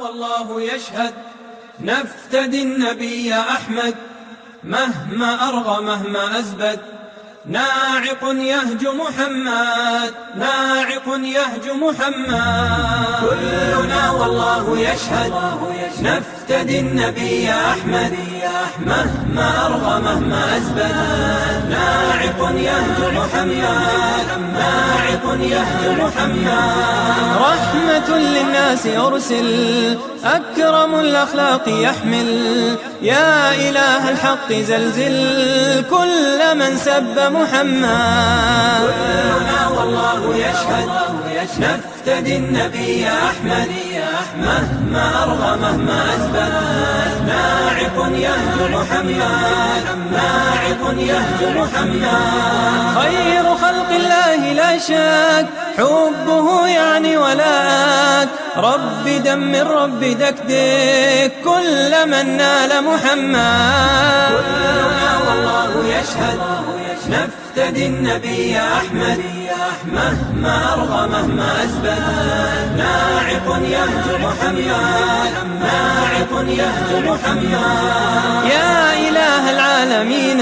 والله يشهد نفتدي النبي أحمد مهما أرغى مهما أزبد. ناعق يهج محمد، ناعق يهج محمد. كلنا والله يشهد نفتدي النبي أحمد مهما أرغى مهما أزبد. ناعق يهج محمد، ناعق يهج محمد. رحمة للناس أرسل، أكرم الأخلاق يحمل. يا إله الحق زلزل كل من سب محمد. كلنا والله يشهد نفتدي النبي أحمد مهما أرغى مهما أزبد. ناعق يهج محمد، ناعق يهج محمد. خير خلق الله لا شك حبه يعني ولاك. رب دمر رب دكدك كل من نال محمد. كلنا والله يشهد نفتدي النبي أحمد مهما أرغى مهما أزبد. ناعق يهج محمد، ناعق يهج محمد. يا إله العالمين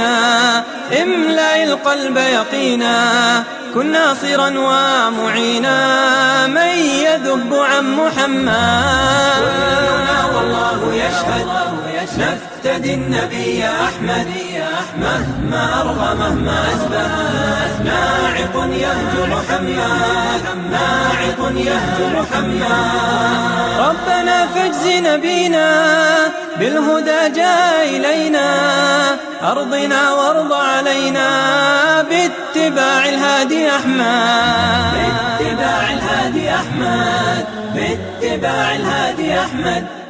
املأ القلب يقينا. كن ناصرا ومعينا من يذب عن محمد. كلنا والله يشهد نفتدي النبي أحمد مهما أرغى مهما أزبد. ناعق يهج محمد، ناعق يهج محمد. ربنا فاجز نبينا بالهدى جاء إلينا. أرضنا وارض علينا باتباع الهادي أحمد، باتباع الهادي أحمد، باتباع الهادي أحمد.